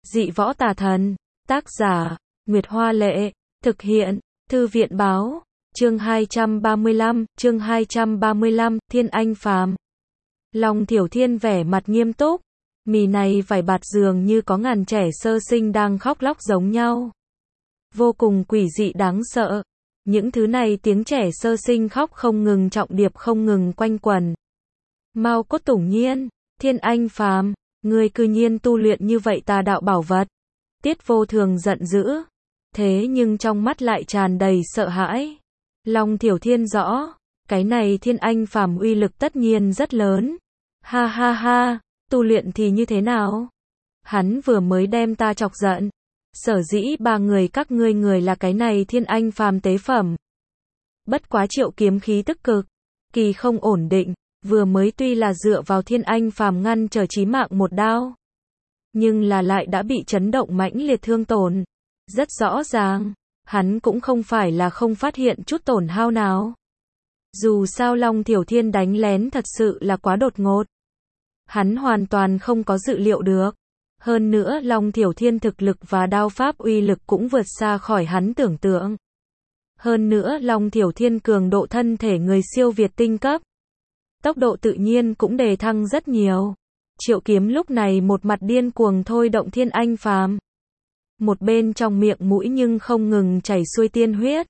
Dị võ tà thần. Tác giả, Nguyệt Hoa Lệ. Thực hiện, Thư viện Báo. Chương 235, Thiên Anh Phàm. Long Thiểu Thiên vẻ mặt nghiêm túc. Mì này vải bạt dường như có ngàn trẻ sơ sinh đang khóc lóc giống nhau. Vô cùng quỷ dị đáng sợ. Những thứ này tiếng trẻ sơ sinh khóc không ngừng, trọng điệp không ngừng quanh quẩn. Mao Cốt Tủng Nhiên, Thiên Anh Phàm, ngươi cư nhiên tu luyện như vậy tà đạo bảo vật. Tiết Vô Thường giận dữ, thế nhưng trong mắt lại tràn đầy sợ hãi. Long Thiểu Thiên rõ, cái này Thiên Anh Phàm uy lực tất nhiên rất lớn. Ha ha ha, tu luyện thì như thế nào? Hắn vừa mới đem ta chọc giận. Sở dĩ ba người các ngươi người là cái này Thiên Anh Phàm tế phẩm. Bất quá Triệu Kiếm khí tức cực kỳ không ổn định, vừa mới tuy là dựa vào Thiên Anh Phàm ngăn trở chí mạng một đao, nhưng là lại đã bị chấn động mãnh liệt thương tổn. Rất rõ ràng, hắn cũng không phải là không phát hiện chút tổn hao nào. Dù sao Long Thiểu Thiên đánh lén thật sự là quá đột ngột. Hắn hoàn toàn không có dự liệu được. Hơn nữa Long Thiểu Thiên thực lực và đao pháp uy lực cũng vượt xa khỏi hắn tưởng tượng. Hơn nữa Long Thiểu Thiên cường độ thân thể người siêu việt tinh cấp. Tốc độ tự nhiên cũng đề thăng rất nhiều. Triệu Kiếm lúc này một mặt điên cuồng thôi động Thiên Anh Phàm. Một bên trong miệng mũi nhưng không ngừng chảy xuôi tiên huyết.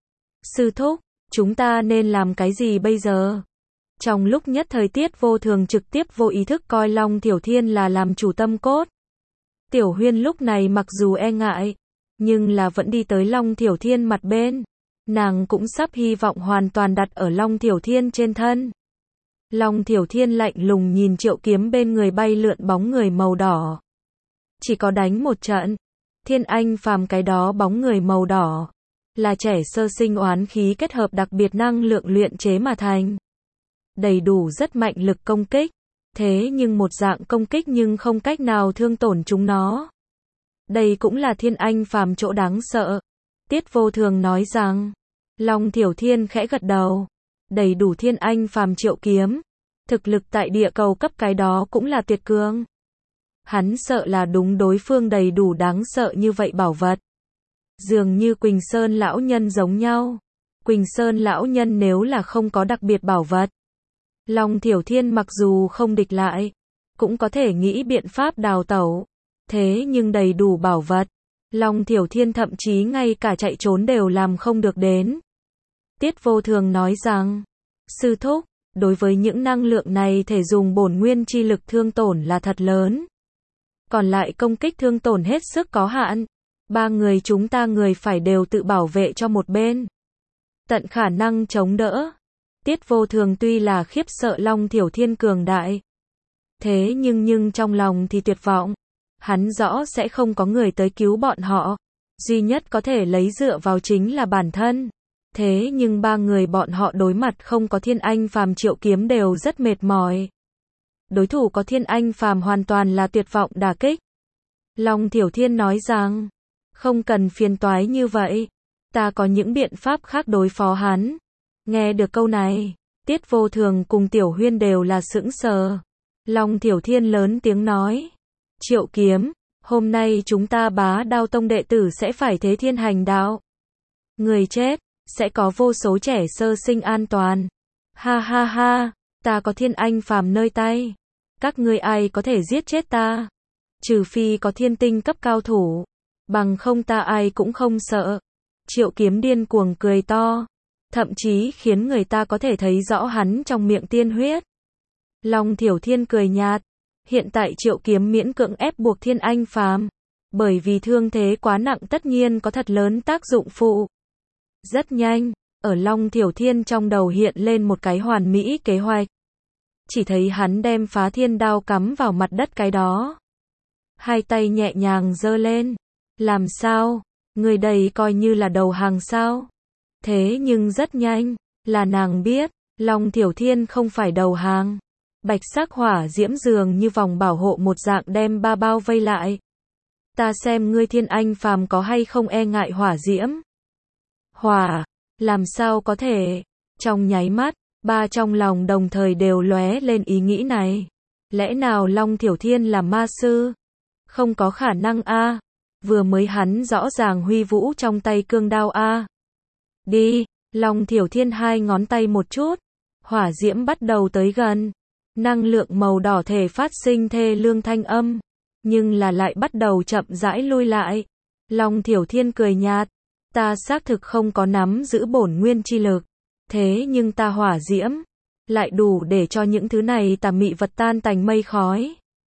Sư thúc, chúng ta nên làm cái gì bây giờ? Trong lúc nhất thời Tiết Vô Thường trực tiếp vô ý thức coi Long Thiểu Thiên là làm chủ tâm cốt. Tiểu Huyên lúc này mặc dù e ngại, nhưng là vẫn đi tới Long Thiểu Thiên mặt bên. Nàng cũng sắp hy vọng hoàn toàn đặt ở Long Thiểu Thiên trên thân. Long Thiểu Thiên lạnh lùng nhìn Triệu Kiếm bên người bay lượn bóng người màu đỏ. Chỉ có đánh một trận, Thiên Anh Phàm cái đó bóng người màu đỏ là trẻ sơ sinh oán khí kết hợp đặc biệt năng lượng luyện chế mà thành. Đầy đủ rất mạnh lực công kích, thế nhưng một dạng công kích nhưng không cách nào thương tổn chúng nó. Đây cũng là Thiên Anh Phàm chỗ đáng sợ. Tiết Vô Thường nói rằng, Long Thiểu Thiên khẽ gật đầu. Đầy đủ Thiên Anh Phàm Triệu Kiếm, thực lực tại địa cầu cấp cái đó cũng là tuyệt cường. Hắn sợ là đúng đối phương đầy đủ đáng sợ như vậy bảo vật. Dường như Quỳnh Sơn lão nhân giống nhau. Quỳnh Sơn lão nhân nếu là không có đặc biệt bảo vật, Long Thiểu Thiên mặc dù không địch lại, cũng có thể nghĩ biện pháp đào tẩu. Thế nhưng đầy đủ bảo vật, Long Thiểu Thiên thậm chí ngay cả chạy trốn đều làm không được đến. Tiết Vô Thường nói rằng, sư thúc, đối với những năng lượng này thể dùng bổn nguyên chi lực thương tổn là thật lớn. Còn lại công kích thương tổn hết sức có hạn. Ba người chúng ta người phải đều tự bảo vệ cho một bên. Tận khả năng chống đỡ. Tiết Vô Thường tuy là khiếp sợ Long Thiểu Thiên cường đại. Thế nhưng trong lòng thì tuyệt vọng. Hắn rõ sẽ không có người tới cứu bọn họ. Duy nhất có thể lấy dựa vào chính là bản thân. Thế nhưng ba người bọn họ đối mặt không có Thiên Anh Phàm Triệu Kiếm đều rất mệt mỏi. Đối thủ có Thiên Anh Phàm hoàn toàn là tuyệt vọng đả kích. Long Thiểu Thiên nói rằng, không cần phiền toái như vậy. Ta có những biện pháp khác đối phó hắn. Nghe được câu này, Tiết Vô Thường cùng Tiểu Huyên đều là sững sờ. Long Thiểu Thiên lớn tiếng nói, Triệu Kiếm, hôm nay chúng ta Bá Đao Tông đệ tử sẽ phải thế thiên hành đạo. Người chết, sẽ có vô số trẻ sơ sinh an toàn. Ha ha ha, ta có Thiên Anh Phàm nơi tay. Các ngươi ai có thể giết chết ta? Trừ phi có thiên tinh cấp cao thủ. Bằng không ta ai cũng không sợ. Triệu Kiếm điên cuồng cười to. Thậm chí khiến người ta có thể thấy rõ hắn trong miệng tiên huyết. Long Thiểu Thiên cười nhạt. Hiện tại Triệu Kiếm miễn cưỡng ép buộc Thiên Anh Phàm. Bởi vì thương thế quá nặng tất nhiên có thật lớn tác dụng phụ. Rất nhanh, ở Long Thiểu Thiên trong đầu hiện lên một cái hoàn mỹ kế hoạch. Chỉ thấy hắn đem Phá Thiên đao cắm vào mặt đất cái đó. Hai tay nhẹ nhàng giơ lên. Làm sao? Người đây coi như là đầu hàng sao? Thế nhưng rất nhanh, là nàng biết, Long Thiểu Thiên không phải đầu hàng. Bạch sắc hỏa diễm dường như vòng bảo hộ một dạng đem ba bao vây lại. Ta xem ngươi Thiên Anh Phàm có hay không e ngại hỏa diễm. Hỏa, làm sao có thể? Trong nháy mắt, ba trong lòng đồng thời đều lóe lên ý nghĩ này. Lẽ nào Long Thiểu Thiên là ma sư? Không có khả năng a. Vừa mới hắn rõ ràng huy vũ trong tay cương đao a. Đi, Long Thiểu Thiên hai ngón tay một chút, hỏa diễm bắt đầu tới gần. Năng lượng màu đỏ thể phát sinh thê lương thanh âm, nhưng là lại bắt đầu chậm rãi lui lại. Long Thiểu Thiên cười nhạt, ta xác thực không có nắm giữ bổn nguyên chi lực, thế nhưng ta hỏa diễm lại đủ để cho những thứ này tà mị vật tan tành mây khói.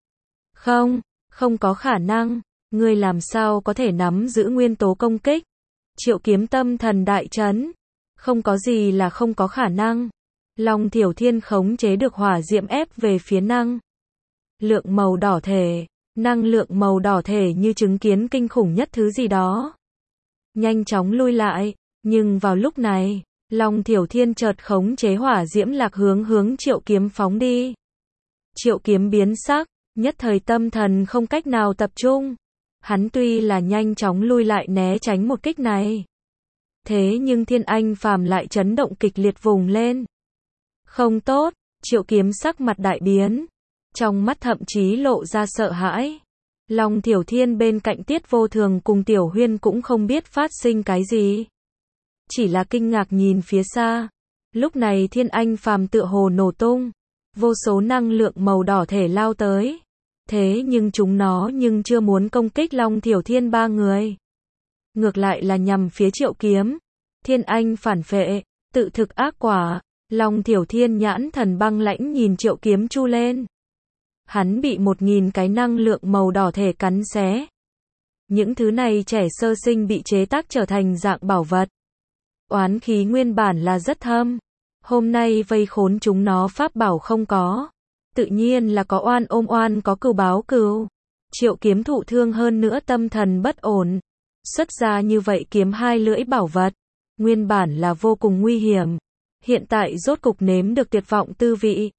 Không, không có khả năng, ngươi làm sao có thể nắm giữ nguyên tố công kích? Triệu Kiếm tâm thần đại chấn, không có gì là không có khả năng. Long Thiểu Thiên khống chế được hỏa diễm ép về phía năng lượng màu đỏ thể, năng lượng màu đỏ thể như chứng kiến kinh khủng nhất thứ gì đó. Nhanh chóng lui lại, nhưng vào lúc này, Long Thiểu Thiên chợt khống chế hỏa diễm lạc hướng Triệu Kiếm phóng đi. Triệu Kiếm biến sắc, nhất thời tâm thần không cách nào tập trung. Hắn tuy là nhanh chóng lui lại né tránh một kích này, thế nhưng Thiên Anh Phàm lại chấn động kịch liệt vùng lên. Không tốt, Triệu Kiếm sắc mặt đại biến, trong mắt thậm chí lộ ra sợ hãi. Long Thiểu Thiên bên cạnh Tiết Vô Thường cùng Tiểu Huyên cũng không biết phát sinh cái gì, chỉ là kinh ngạc nhìn phía xa. Lúc này Thiên Anh Phàm tựa hồ nổ tung, vô số năng lượng màu đỏ thể lao tới. Thế nhưng chúng nó nhưng chưa muốn công kích Long Thiểu Thiên ba người, ngược lại là nhằm phía Triệu Kiếm. Thiên Anh phản phệ, tự thực ác quả. Long Thiểu Thiên nhãn thần băng lãnh nhìn Triệu Kiếm chu lên. Hắn bị 1000 cái năng lượng màu đỏ thể cắn xé. Những thứ này trẻ sơ sinh bị chế tác trở thành dạng bảo vật. Oán khí nguyên bản là rất thâm, hôm nay vây khốn chúng nó pháp bảo không có, tự nhiên là có oan ôm oan, có cừu báo cừu. Triệu Kiếm thụ thương hơn nữa tâm thần bất ổn, xuất ra như vậy kiếm hai lưỡi bảo vật, nguyên bản là vô cùng nguy hiểm, hiện tại rốt cục nếm được tuyệt vọng tư vị.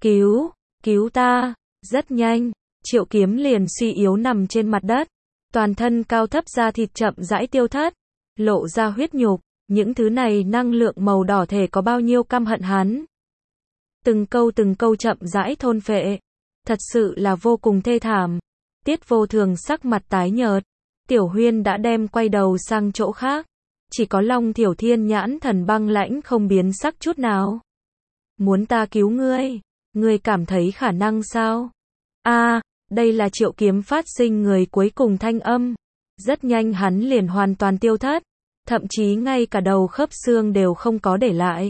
Cứu ta. Rất nhanh, Triệu Kiếm liền suy yếu nằm trên mặt đất, toàn thân cao thấp da thịt chậm rãi tiêu thất, lộ ra huyết nhục. Những thứ này năng lượng màu đỏ thể có bao nhiêu căm hận hắn, từng câu chậm rãi thôn phệ, thật sự là vô cùng thê thảm. Tiết Vô Thường sắc mặt tái nhợt, Tiểu Huyên đã đem quay đầu sang chỗ khác, chỉ có Long Thiểu Thiên nhãn thần băng lãnh không biến sắc chút nào. Muốn ta cứu ngươi, ngươi cảm thấy khả năng sao? Đây là Triệu Kiếm phát sinh người cuối cùng thanh âm, rất nhanh hắn liền hoàn toàn tiêu thất, thậm chí ngay cả đầu khớp xương đều không có để lại.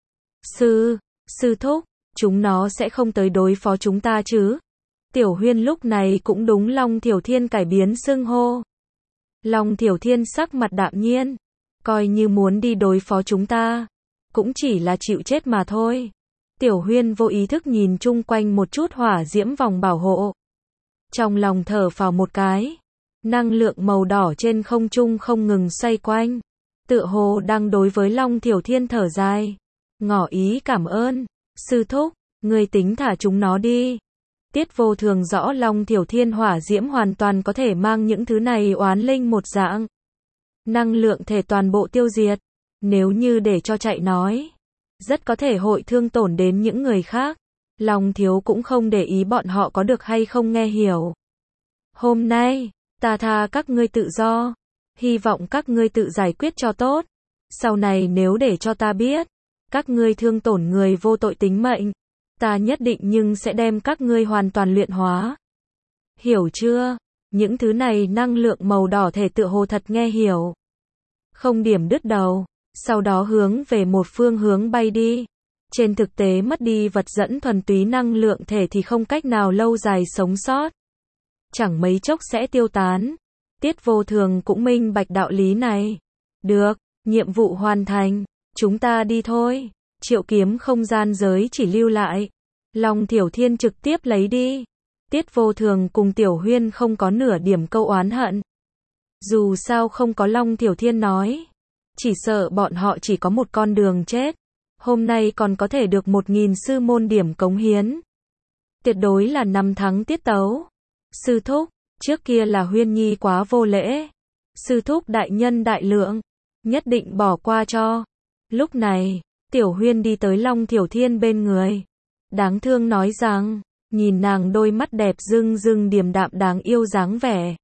Sư thúc, chúng nó sẽ không tới đối phó chúng ta chứ? Tiểu Huyên lúc này cũng đúng Long Thiểu Thiên cải biến xưng hô. Long Thiểu Thiên sắc mặt đạm nhiên, coi như muốn đi đối phó chúng ta, cũng chỉ là chịu chết mà thôi. Tiểu Huyên vô ý thức nhìn chung quanh một chút hỏa diễm vòng bảo hộ, trong lòng thở phào một cái. Năng lượng màu đỏ trên không trung không ngừng xoay quanh, tựa hồ đang đối với Long Thiểu Thiên thở dài, ngỏ ý cảm ơn. Sư thúc, ngươi tính thả chúng nó đi. Tiết Vô Thường rõ Long Thiểu Thiên hỏa diễm hoàn toàn có thể mang những thứ này oán linh một dạng, năng lượng thể toàn bộ tiêu diệt. Nếu như để cho chạy nói, rất có thể hội thương tổn đến những người khác. Long thiếu cũng không để ý bọn họ có được hay không nghe hiểu. Hôm nay, ta tha các ngươi tự do, hy vọng các ngươi tự giải quyết cho tốt. Sau này nếu để cho ta biết, các ngươi thương tổn người vô tội tính mệnh, ta nhất định nhưng sẽ đem các ngươi hoàn toàn luyện hóa. Hiểu chưa? Những thứ này năng lượng màu đỏ thể tựa hồ thật nghe hiểu. Không điểm đứt đầu, sau đó hướng về một phương hướng bay đi. Trên thực tế mất đi vật dẫn thuần túy năng lượng thể thì không cách nào lâu dài sống sót, chẳng mấy chốc sẽ tiêu tán. Tiết Vô Thường cũng minh bạch đạo lý này. Được, nhiệm vụ hoàn thành, chúng ta đi thôi. Triệu Kiếm không gian giới chỉ lưu lại, Long Thiểu Thiên trực tiếp lấy đi. Tiết Vô Thường cùng Tiểu Huyên không có nửa điểm câu oán hận. Dù sao không có Long Thiểu Thiên nói, chỉ sợ bọn họ chỉ có một con đường chết. Hôm nay còn có thể được 1000 sư môn điểm cống hiến, tuyệt đối là năm thắng tiết tấu. Sư thúc, trước kia là Huyên Nhi quá vô lễ. Sư thúc đại nhân đại lượng, nhất định bỏ qua cho. Lúc này, Tiểu Huyên đi tới Long Thiểu Thiên bên người, đáng thương nói rằng, nhìn nàng đôi mắt đẹp rưng rưng điềm đạm đáng yêu dáng vẻ.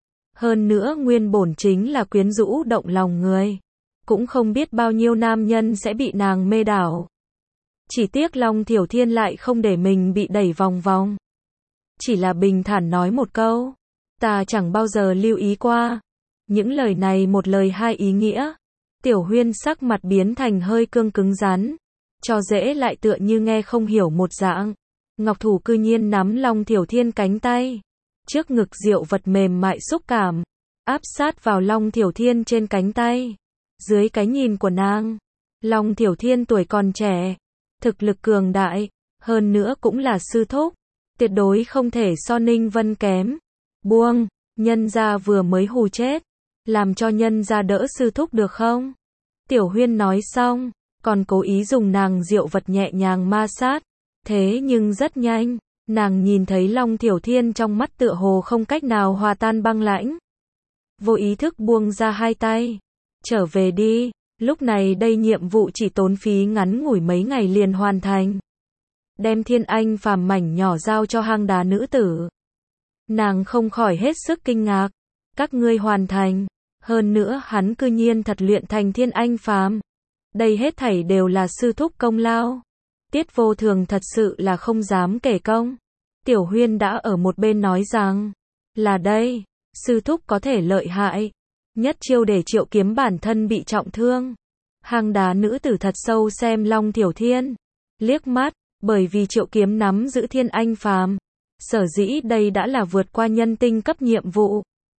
Hơn nữa nguyên bổn chính là quyến rũ động lòng người. Cũng không biết bao nhiêu nam nhân sẽ bị nàng mê đảo. Chỉ tiếc Long Thiểu Thiên lại không để mình bị đẩy vòng vòng. Chỉ là bình thản nói một câu. Ta chẳng bao giờ lưu ý qua. Những lời này một lời hai ý nghĩa. Tiểu Huyên sắc mặt biến thành hơi cương cứng rắn. Cho dễ lại tựa như nghe không hiểu một dạng. Ngọc thủ cư nhiên nắm Long Thiểu Thiên cánh tay. Trước ngực diệu vật mềm mại xúc cảm. Áp sát vào Long Thiểu Thiên trên cánh tay. Dưới cái nhìn của nàng. Long Thiểu Thiên tuổi còn trẻ. Thực lực cường đại. Hơn nữa cũng là sư thúc. Tuyệt đối không thể so Ninh Vân kém. Buông. Nhân gia vừa mới hù chết. Làm cho nhân gia đỡ sư thúc được không? Tiểu Huyên nói xong. Còn cố ý dùng nàng diệu vật nhẹ nhàng ma sát. Thế nhưng rất nhanh. Nàng nhìn thấy Long Thiểu Thiên trong mắt tựa hồ không cách nào hòa tan băng lãnh. Vô ý thức buông ra hai tay. Trở về đi. Lúc này đây nhiệm vụ chỉ tốn phí ngắn ngủi mấy ngày liền hoàn thành. Đem Thiên Anh phàm mảnh nhỏ giao cho hang đá nữ tử. Nàng không khỏi hết sức kinh ngạc. Các ngươi hoàn thành. Hơn nữa hắn cư nhiên thật luyện thành Thiên Anh phàm. Đây hết thảy đều là sư thúc công lao. Tiết Vô Thường thật sự là không dám kể công. Tiểu Huyên đã ở một bên nói rằng. Là đây. Sư thúc có thể lợi hại. Nhất chiêu để Triệu Kiếm bản thân bị trọng thương. Hang đá nữ tử thật sâu xem Long Thiểu Thiên. Liếc mắt. Bởi vì Triệu Kiếm nắm giữ Thiên Anh phàm. Sở dĩ đây đã là vượt qua nhân tinh cấp nhiệm vụ.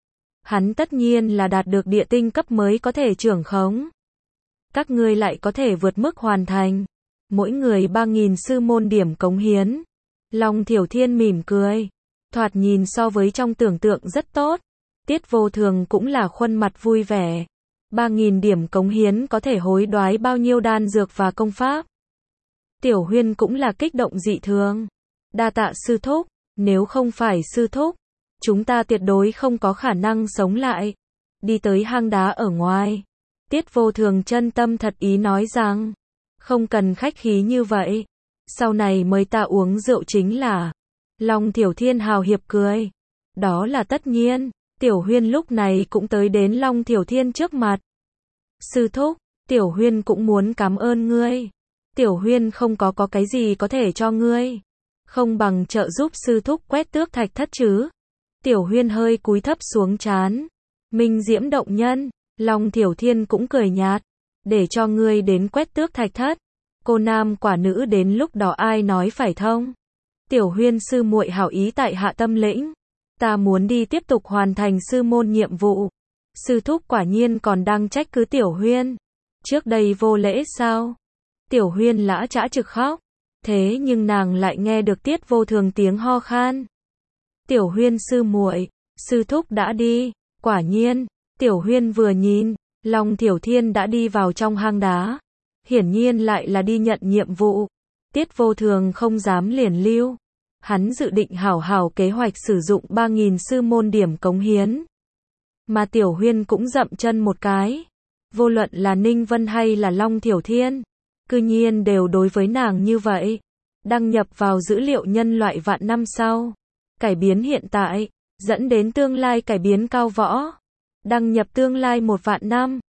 Hắn tất nhiên là đạt được địa tinh cấp mới có thể trưởng khống. Các ngươi lại có thể vượt mức hoàn thành. Mỗi người 3.000 sư môn điểm cống hiến. Long Thiểu Thiên mỉm cười. Thoạt nhìn so với trong tưởng tượng rất tốt. Tiết Vô Thường cũng là khuôn mặt vui vẻ. 3.000 điểm cống hiến có thể hối đoái bao nhiêu đan dược và công pháp. Tiểu Huyên cũng là kích động dị thường. Đa tạ sư thúc. Nếu không phải sư thúc, chúng ta tuyệt đối không có khả năng sống lại. Đi tới hang đá ở ngoài. Tiết Vô Thường chân tâm thật ý nói rằng. Không cần khách khí như vậy. Sau này mời ta uống rượu chính là. Long Thiểu Thiên hào hiệp cười. Đó là tất nhiên. Tiểu Huyên lúc này cũng tới đến Long Thiểu Thiên trước mặt. Sư thúc, Tiểu Huyên cũng muốn cảm ơn ngươi. Tiểu Huyên không có cái gì có thể cho ngươi. Không bằng trợ giúp sư thúc quét tước thạch thất chứ. Tiểu Huyên hơi cúi thấp xuống trán. Minh diễm động nhân. Long Thiểu Thiên cũng cười nhạt. Để cho ngươi đến quét tước thạch thất. Cô nam quả nữ đến lúc đó ai nói phải thông. Tiểu Huyên sư muội hảo ý tại hạ tâm lĩnh. Ta muốn đi tiếp tục hoàn thành sư môn nhiệm vụ. Sư thúc quả nhiên còn đang trách cứ Tiểu Huyên. Trước đây vô lễ sao? Tiểu Huyên lã chã trực khóc. Thế nhưng nàng lại nghe được Tiết Vô Thường tiếng ho khan. Tiểu Huyên sư muội, sư thúc đã đi. Quả nhiên, Tiểu Huyên vừa nhìn, Long Thiểu Thiên đã đi vào trong hang đá. Hiển nhiên lại là đi nhận nhiệm vụ. Tiết Vô Thường không dám liền lưu. Hắn dự định hảo hảo kế hoạch sử dụng 3.000 sư môn điểm cống hiến. Mà Tiểu Huyên cũng dậm chân một cái. Vô luận là Ninh Vân hay là Long Thiểu Thiên. Cư nhiên đều đối với nàng như vậy. Đăng nhập vào dữ liệu nhân loại vạn năm sau. Cải biến hiện tại. Dẫn đến tương lai cải biến cao võ. Đăng nhập tương lai 1 vạn năm.